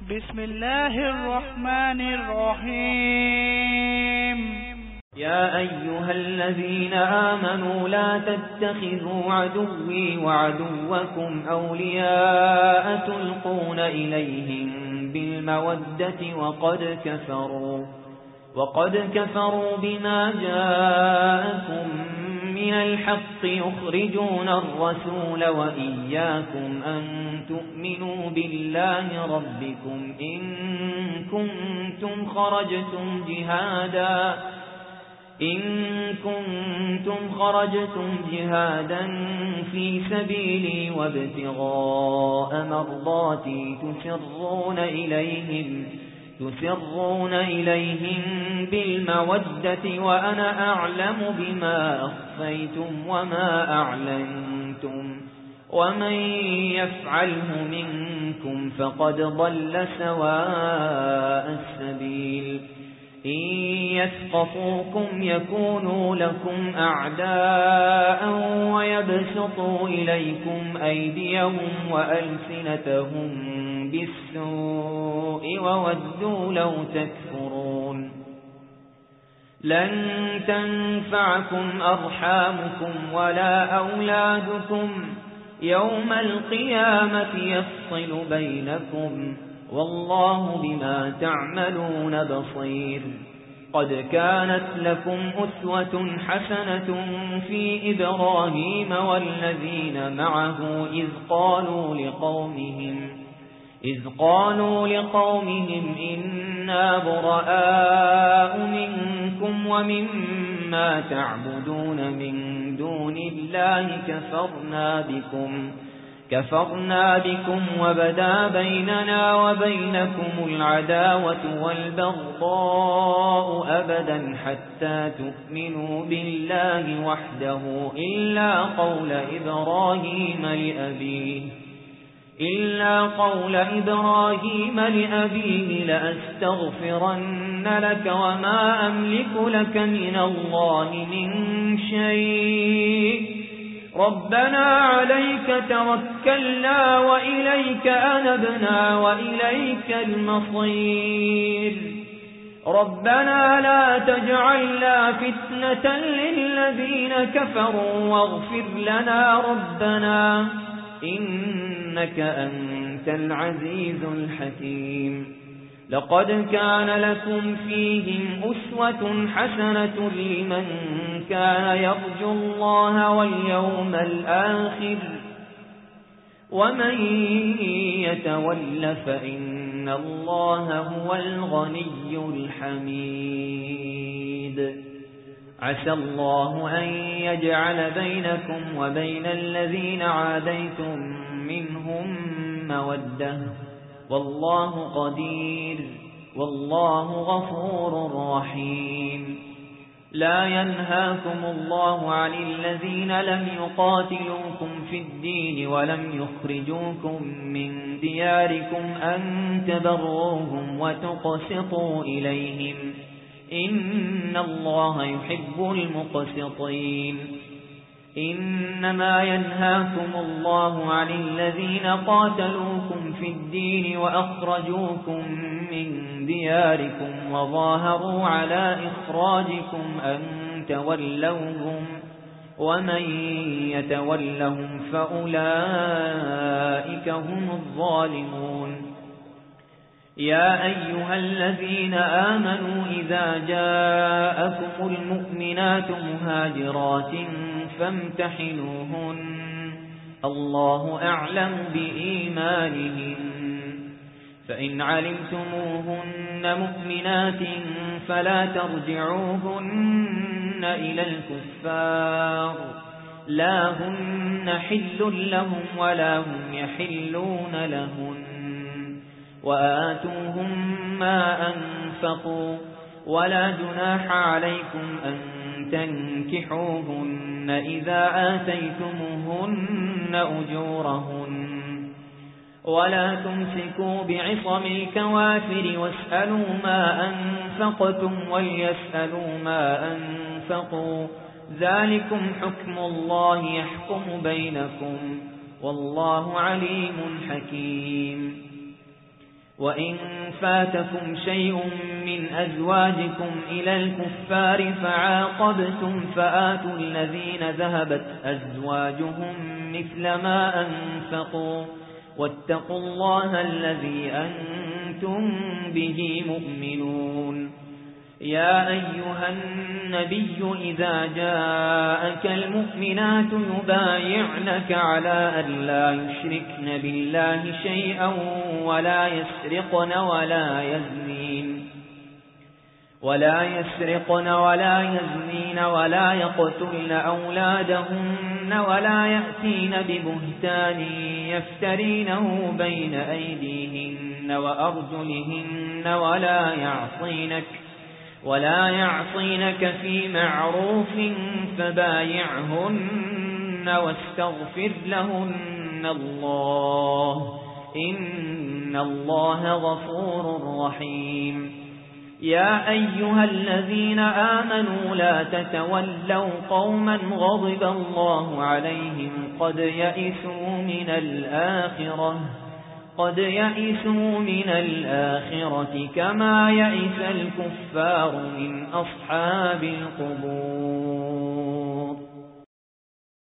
بسم الله الرحمن الرحيم. يا أيها الذين آمنوا لا تتخذوا عدوي وعدوكم أولياء تلقون إليهم بالمودة وقد كفروا بما جاءكم من الحق يخرجون الرسول وإياكم أن تؤمنوا بالله ربكم إن كنتم خرجتم جهادا في سبيلي وابتغاء مرضاتي تسرون إليهم بالمودة وأنا أعلم بما أخفيتم وما أعلنتم ومن يفعله منكم فقد ضل سواء السبيل إن يثقفوكم يكونوا لكم أعداء ويبسطوا إليكم أيديهم وألسنتهم بالسوء وودوا لو تكفرون لن تنفعكم أرحامكم ولا أولادكم يوم القيامة يفصل بينكم والله بما تعملون بصير قد كانت لكم أسوة حسنة في إبراهيم والذين معه إذ قالوا لقومهم إنا براء منكم ومما تعبدون من دون الله كفرنا بكم وبدا بيننا وبينكم العداوة والبغضاء أبدا حتى تؤمنوا بالله وحده إلا قول إبراهيم لأبيه لأستغفرن لك وما أملك لك من الله من شيء ربنا عليك توكلنا وإليك أنبنا وإليك المصير ربنا لا تجعلنا فتنة للذين كفروا واغفر لنا ربنا إنك أنت العزيز الحكيم لقد كان لكم فيهم أسوة حسنة لمن كان يرجو الله واليوم الآخر ومن يتول فإن الله هو الغني الحميد عسى الله أن يجعل بينكم وبين الذين عاديتم منهم مودة والله قدير والله غفور رحيم لا ينهاكم الله عن الذين لم يقاتلوكم في الدين ولم يخرجوكم من دياركم أن تبروهم وتقسطوا إليهم إن الله يحب المقسطين إنما ينهاكم الله عن الذين قاتلوكم في الدين وأخرجوكم من دياركم وظاهروا على إخراجكم أن تولوهم ومن يتولهم فأولئك هم الظالمون يا أيها الذين آمنوا إذا جاءكم المؤمنات مهاجرات فامتحنوهن الله أعلم بإيمانهن فإن علمتموهن مؤمنات فلا ترجعوهن إلى الكفار لا هن حل لهم ولا هم يحلون لهن وآتوهم ما أنفقوا ولا جناح عليكم أن تنكحوهن إذا آتيتموهن أجورهن ولا تمسكوا بعصم الكوافر واسألوا ما أنفقتم وليسألوا ما أنفقوا ذلكم حكم الله يحكم بينكم والله عليم حكيم وإن فاتكم شيء من أزواجكم إلى الكفار فعاقبتم فآتوا الذين ذهبت أزواجهم مثل ما أنفقوا واتقوا الله الذي أنتم به مؤمنون. يا أيها النبي إذا جاءك المؤمنات يبايعنك على أن لا يشركن بالله شيئا ولا يسرقن ولا يزنين ولا يقتلن أولادهن ولا يأتين ببهتان يفترينه بين أيديهن وأرجلهن ولا يعصينك في معروف فبايعهن واستغفر لهن الله إن الله غفور رحيم. يا أيها الذين آمنوا لا تتولوا قوما غضب الله عليهم قد يئسوا من الآخرة كما يئس الكفار من أصحاب القبور.